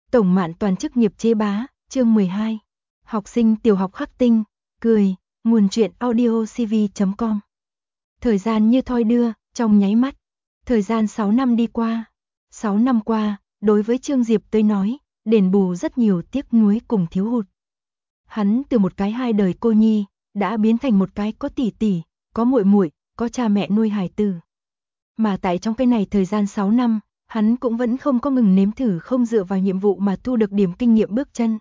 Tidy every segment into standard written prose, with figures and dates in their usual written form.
Tổng Mạn Toàn chức nghiệp chế bá, chương 12. Học sinh tiểu học khắc tinh, cười, nguồn truyện audiocv.com. Thời gian như thoi đưa, trong nháy mắt. Thời gian 6 năm đi qua. 6 năm qua, đối với Trương Diệp tới nói, đền bù rất nhiều tiếc nuối cùng thiếu hụt. Hắn từ một cái hai đời cô nhi, đã biến thành một cái có tỷ tỷ, có muội muội, có cha mẹ nuôi hài tử. Mà tại trong cái này thời gian 6 năm, hắn cũng vẫn không có ngừng nếm thử không dựa vào nhiệm vụ mà thu được điểm kinh nghiệm bước chân.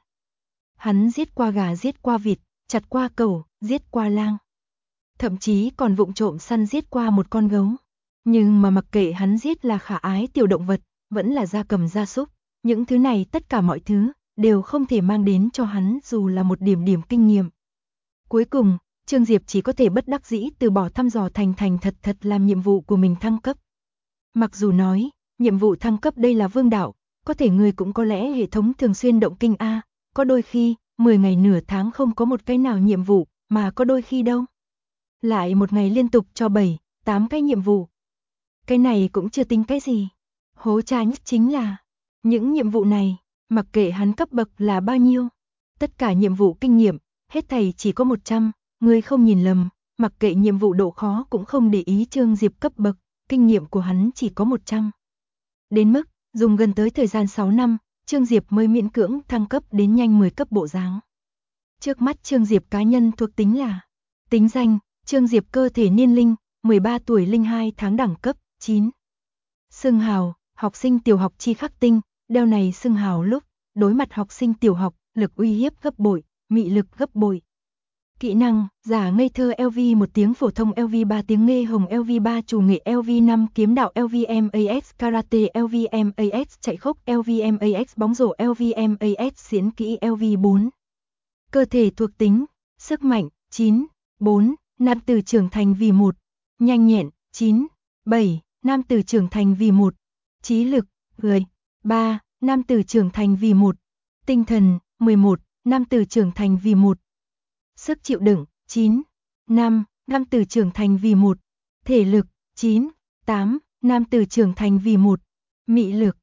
Hắn giết qua gà, giết qua vịt, chặt qua cẩu, giết qua lang. Thậm chí còn vụng trộm săn giết qua một con gấu. Nhưng mà mặc kệ hắn giết là khả ái tiểu động vật, vẫn là gia cầm gia súc, những thứ này tất cả mọi thứ, đều không thể mang đến cho hắn dù là một điểm kinh nghiệm. Cuối cùng, Trương Diệp chỉ có thể bất đắc dĩ từ bỏ thăm dò thành thật làm nhiệm vụ của mình thăng cấp. Mặc dù nói, nhiệm vụ thăng cấp đây là vương đạo, có thể người cũng có lẽ hệ thống thường xuyên động kinh a, có đôi khi, 10 ngày nửa tháng không có một cái nào nhiệm vụ, mà có đôi khi đâu. Lại một ngày liên tục cho 7, 8 cái nhiệm vụ. Cái này cũng chưa tính cái gì. Hố cha nhất chính là, những nhiệm vụ này, mặc kệ hắn cấp bậc là bao nhiêu, tất cả nhiệm vụ kinh nghiệm, hết thảy chỉ có 100, người không nhìn lầm, mặc kệ nhiệm vụ độ khó cũng không để ý Trương Diệp cấp bậc, kinh nghiệm của hắn chỉ có 100. Đến mức, dùng gần tới thời gian 6 năm, Trương Diệp mới miễn cưỡng thăng cấp đến nhanh 10 cấp bộ dáng. Trước mắt Trương Diệp cá nhân thuộc tính là tính danh, Trương Diệp cơ thể niên linh, 13 tuổi linh 2 tháng đẳng cấp, 9. Xưng hào, học sinh tiểu học chi khắc tinh, đeo này xưng hào lúc, đối mặt học sinh tiểu học, lực uy hiếp gấp bội, mị lực gấp bội. Kỹ năng, giả ngây thơ LV 1 tiếng phổ thông LV 3 tiếng nghe hồng LV 3 chủ nghệ LV 5 kiếm đạo LVMAX karate LVMAX chạy khốc LVMAX bóng rổ LVMAX xiển kỹ LV 4. Cơ thể thuộc tính, sức mạnh, 9, 4, nam tử trưởng thành vì 1, nhanh nhẹn, 9, 7, nam tử trưởng thành vì 1, trí lực, 10, 3, nam tử trưởng thành vì 1, tinh thần, 11, nam tử trưởng thành vì 1. Sức chịu đựng, 9, 5, nam tử trưởng thành vì 1. Thể lực, 9, 8, nam tử trưởng thành vì 1. Mị lực,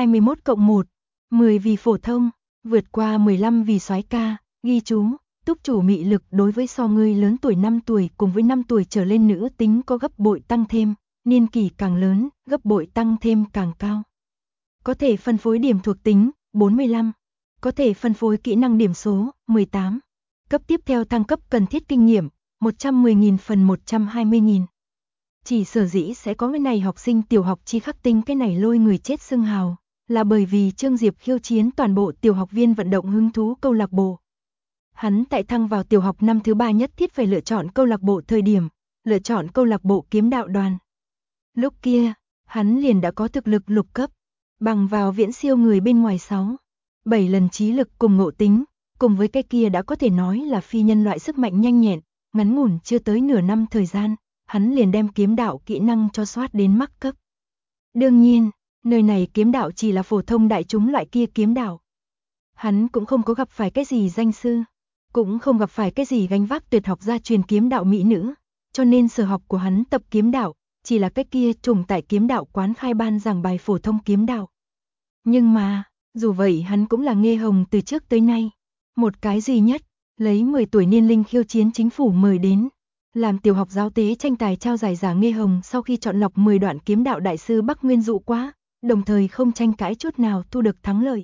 21+1, 10 vì phổ thông, vượt qua 15 vì soái ca, ghi chú, túc chủ mị lực đối với so ngươi lớn tuổi 5 tuổi cùng với 5 tuổi trở lên nữ tính có gấp bội tăng thêm, niên kỷ càng lớn, gấp bội tăng thêm càng cao. Có thể phân phối điểm thuộc tính, 45. Có thể phân phối kỹ năng điểm số, 18. Cấp tiếp theo thăng cấp cần thiết kinh nghiệm, 110.000 phần 120.000. Chỉ sở dĩ sẽ có cái này học sinh tiểu học chi khắc tinh cái này lôi người chết xưng hào, là bởi vì Trương Diệp khiêu chiến toàn bộ tiểu học viên vận động hứng thú câu lạc bộ. Hắn tại thăng vào tiểu học năm thứ 3 nhất thiết phải lựa chọn câu lạc bộ thời điểm, lựa chọn câu lạc bộ kiếm đạo đoàn. Lúc kia, hắn liền đã có thực lực lục cấp, bằng vào viễn siêu người bên ngoài 6, 7 lần trí lực cùng ngộ tính, cùng với cái kia đã có thể nói là phi nhân loại sức mạnh nhanh nhẹn, ngắn ngủn chưa tới nửa năm thời gian, hắn liền đem kiếm đạo kỹ năng cho soát đến mắc cấp. Đương nhiên, nơi này kiếm đạo chỉ là phổ thông đại chúng loại kia kiếm đạo. Hắn cũng không có gặp phải cái gì danh sư, cũng không gặp phải cái gì gánh vác tuyệt học gia truyền kiếm đạo mỹ nữ, cho nên sở học của hắn tập kiếm đạo, chỉ là cái kia trùng tại kiếm đạo quán khai ban giảng bài phổ thông kiếm đạo. Nhưng mà, dù vậy hắn cũng là nghe hồng từ trước tới nay. Một cái duy nhất, lấy 10 tuổi niên linh khiêu chiến chính phủ mời đến, làm tiểu học giáo tế tranh tài trao giải giả nghe hồng sau khi chọn lọc 10 đoạn kiếm đạo đại sư Bắc Nguyên dụ quá, đồng thời không tranh cãi chút nào thu được thắng lợi.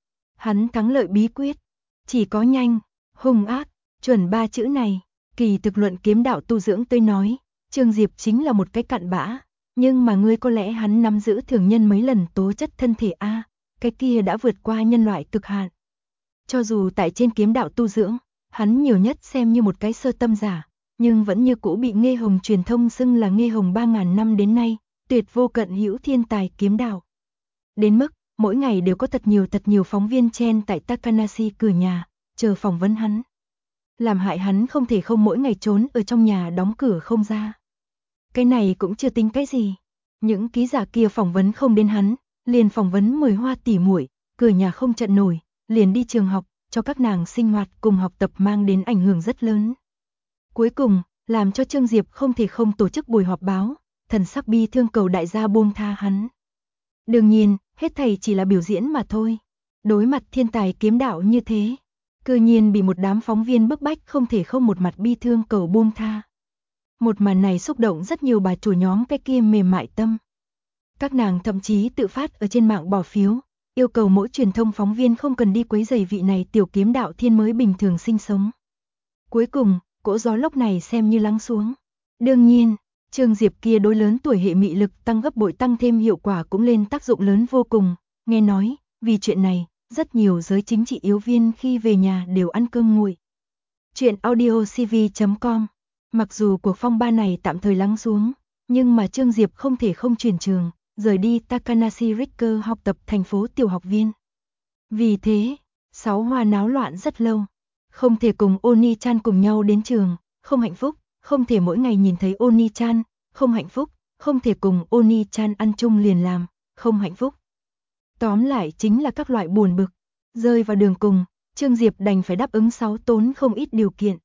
Hắn thắng lợi bí quyết, chỉ có nhanh, hung ác, chuẩn 3 chữ này, kỳ thực luận kiếm đạo tu dưỡng tôi nói, Trương Diệp chính là một cái cặn bã, nhưng mà ngươi có lẽ hắn nắm giữ thường nhân mấy lần tố chất thân thể a, cái kia đã vượt qua nhân loại cực hạn. Cho dù tại trên kiếm đạo tu dưỡng, hắn nhiều nhất xem như một cái sơ tâm giả, nhưng vẫn như cũ bị nghe hồng truyền thông xưng là nghe hồng 3.000 năm đến nay, tuyệt vô cận hữu thiên tài kiếm đạo. Đến mức, mỗi ngày đều có thật nhiều phóng viên chen tại Takanashi cửa nhà, chờ phỏng vấn hắn. Làm hại hắn không thể không mỗi ngày trốn ở trong nhà đóng cửa không ra. Cái này cũng chưa tính cái gì. Những ký giả kia phỏng vấn không đến hắn, liền phỏng vấn 10 hoa tỉ muội, cửa nhà không trận nổi, liền đi trường học, cho các nàng sinh hoạt cùng học tập mang đến ảnh hưởng rất lớn. Cuối cùng, làm cho Trương Diệp không thể không tổ chức buổi họp báo, thần sắc bi thương cầu đại gia buông tha hắn. Đương nhiên, hết thảy chỉ là biểu diễn mà thôi. Đối mặt thiên tài kiếm đạo như thế, cư nhiên bị một đám phóng viên bức bách không thể không một mặt bi thương cầu buông tha. Một màn này xúc động rất nhiều bà chủ nhóm cái kia mềm mại tâm. Các nàng thậm chí tự phát ở trên mạng bỏ phiếu, yêu cầu mỗi truyền thông phóng viên không cần đi quấy rầy vị này tiểu kiếm đạo thiên mới bình thường sinh sống. Cuối cùng, cỗ gió lốc này xem như lắng xuống. Đương nhiên, Trương Diệp kia đối lớn tuổi hệ mị lực tăng gấp bội tăng thêm hiệu quả cũng lên tác dụng lớn vô cùng. Nghe nói, vì chuyện này, rất nhiều giới chính trị yếu viên khi về nhà đều ăn cơm nguội. Chuyện audiocv.com. Mặc dù cuộc phong ba này tạm thời lắng xuống, nhưng mà Trương Diệp không thể không chuyển trường, rời đi Takanashi Ricker học tập thành phố tiểu học viên. Vì thế, Sáu Hoa náo loạn rất lâu. Không thể cùng Oni-chan cùng nhau đến trường, không hạnh phúc, không thể mỗi ngày nhìn thấy Oni-chan, không hạnh phúc, không thể cùng Oni-chan ăn chung liền làm, không hạnh phúc. Tóm lại chính là các loại buồn bực, rơi vào đường cùng, Trương Diệp đành phải đáp ứng sáu tốn không ít điều kiện.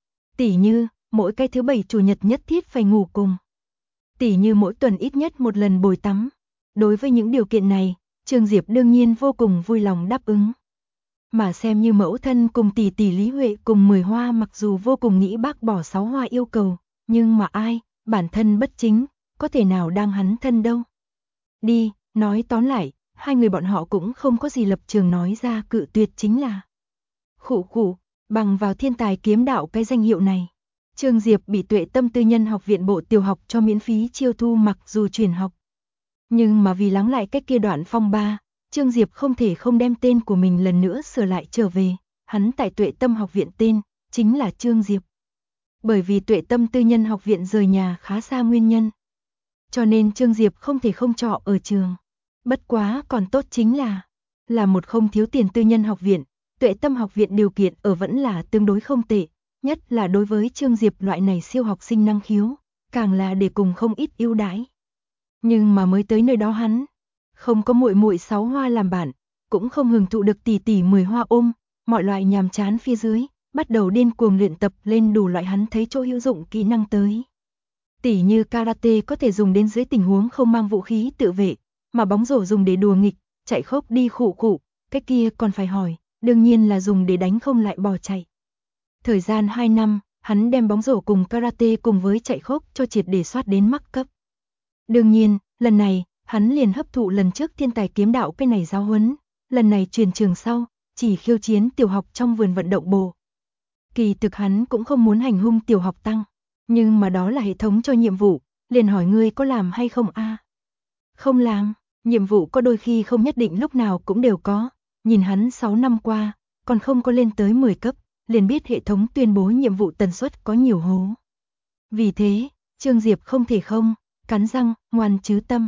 Tỉ như, mỗi cái thứ bảy chủ nhật nhất thiết phải ngủ cùng. Tỉ như mỗi tuần ít nhất một lần bồi tắm. Đối với những điều kiện này, Trương Diệp đương nhiên vô cùng vui lòng đáp ứng. Mà xem như mẫu thân cùng tỷ tỷ Lý Huệ cùng 10 Hoa mặc dù vô cùng nghĩ bác bỏ 6 Hoa yêu cầu, nhưng mà ai, bản thân bất chính, có thể nào đang hắn thân đâu. Đi, nói tóm lại, hai người bọn họ cũng không có gì lập trường nói ra cự tuyệt chính là. Khụ khụ, bằng vào thiên tài kiếm đạo cái danh hiệu này, Trương Diệp bị Tuệ Tâm Tư Nhân Học viện Bộ Tiểu học cho miễn phí chiêu thu mặc dù chuyển học. Nhưng mà vì lắng lại cái kia đoạn phong ba, Trương Diệp không thể không đem tên của mình lần nữa sửa lại trở về, hắn tại Tuệ Tâm học viện tên, chính là Trương Diệp. Bởi vì Tuệ Tâm Tư Nhân học viện rời nhà khá xa nguyên nhân. Cho nên Trương Diệp không thể không trọ ở trường. Bất quá còn tốt chính là một không thiếu tiền tư nhân học viện, Tuệ Tâm học viện điều kiện ở vẫn là tương đối không tệ, nhất là đối với Trương Diệp loại này siêu học sinh năng khiếu, càng là để cùng không ít ưu đãi. Nhưng mà mới tới nơi đó hắn, không có muội muội 6 Hoa làm bạn, cũng không hưởng thụ được tỷ tỷ 10 Hoa ôm, mọi loại nhàm chán phía dưới, bắt đầu điên cuồng luyện tập lên đủ loại hắn thấy chỗ hữu dụng kỹ năng tới. Tỷ như karate có thể dùng đến dưới tình huống không mang vũ khí tự vệ, mà bóng rổ dùng để đùa nghịch, chạy khốc đi khụ khụ, cái kia còn phải hỏi, đương nhiên là dùng để đánh không lại bỏ chạy. Thời gian 2 năm, hắn đem bóng rổ cùng karate cùng với chạy khốc cho triệt để soát đến mắc cấp. Đương nhiên, lần này, hắn liền hấp thụ lần trước thiên tài kiếm đạo cái này giáo huấn, lần này truyền trường sau, chỉ khiêu chiến tiểu học trong vườn vận động bộ. Kỳ thực hắn cũng không muốn hành hung tiểu học tăng, nhưng mà đó là hệ thống cho nhiệm vụ, liền hỏi ngươi có làm hay không a? Không làm, nhiệm vụ có đôi khi không nhất định lúc nào cũng đều có, nhìn hắn 6 năm qua, còn không có lên tới 10 cấp, liền biết hệ thống tuyên bố nhiệm vụ tần suất có nhiều hố. Vì thế, Trương Diệp không thể không, cắn răng, ngoan chứ tâm.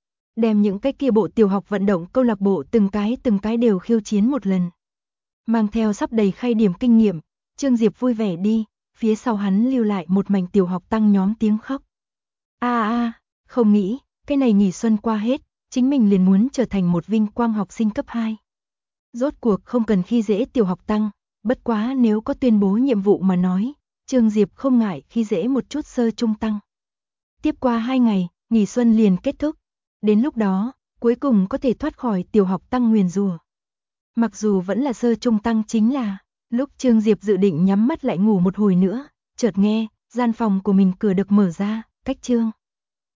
Đem những cái kia bộ tiểu học vận động câu lạc bộ từng cái đều khiêu chiến một lần. Mang theo sắp đầy khay điểm kinh nghiệm, Trương Diệp vui vẻ đi, phía sau hắn lưu lại một mảnh tiểu học tăng nhóm tiếng khóc. Không nghĩ, cái này nghỉ xuân qua hết, chính mình liền muốn trở thành một vinh quang học sinh cấp 2. Rốt cuộc không cần khi dễ tiểu học tăng, bất quá nếu có tuyên bố nhiệm vụ mà nói, Trương Diệp không ngại khi dễ một chút sơ trung tăng. Tiếp qua 2 ngày, nghỉ xuân liền kết thúc. Đến lúc đó, cuối cùng có thể thoát khỏi tiểu học tăng nguyền rủa. Mặc dù vẫn là sơ trung tăng chính là, lúc Trương Diệp dự định nhắm mắt lại ngủ một hồi nữa, chợt nghe, gian phòng của mình cửa được mở ra, cách Trương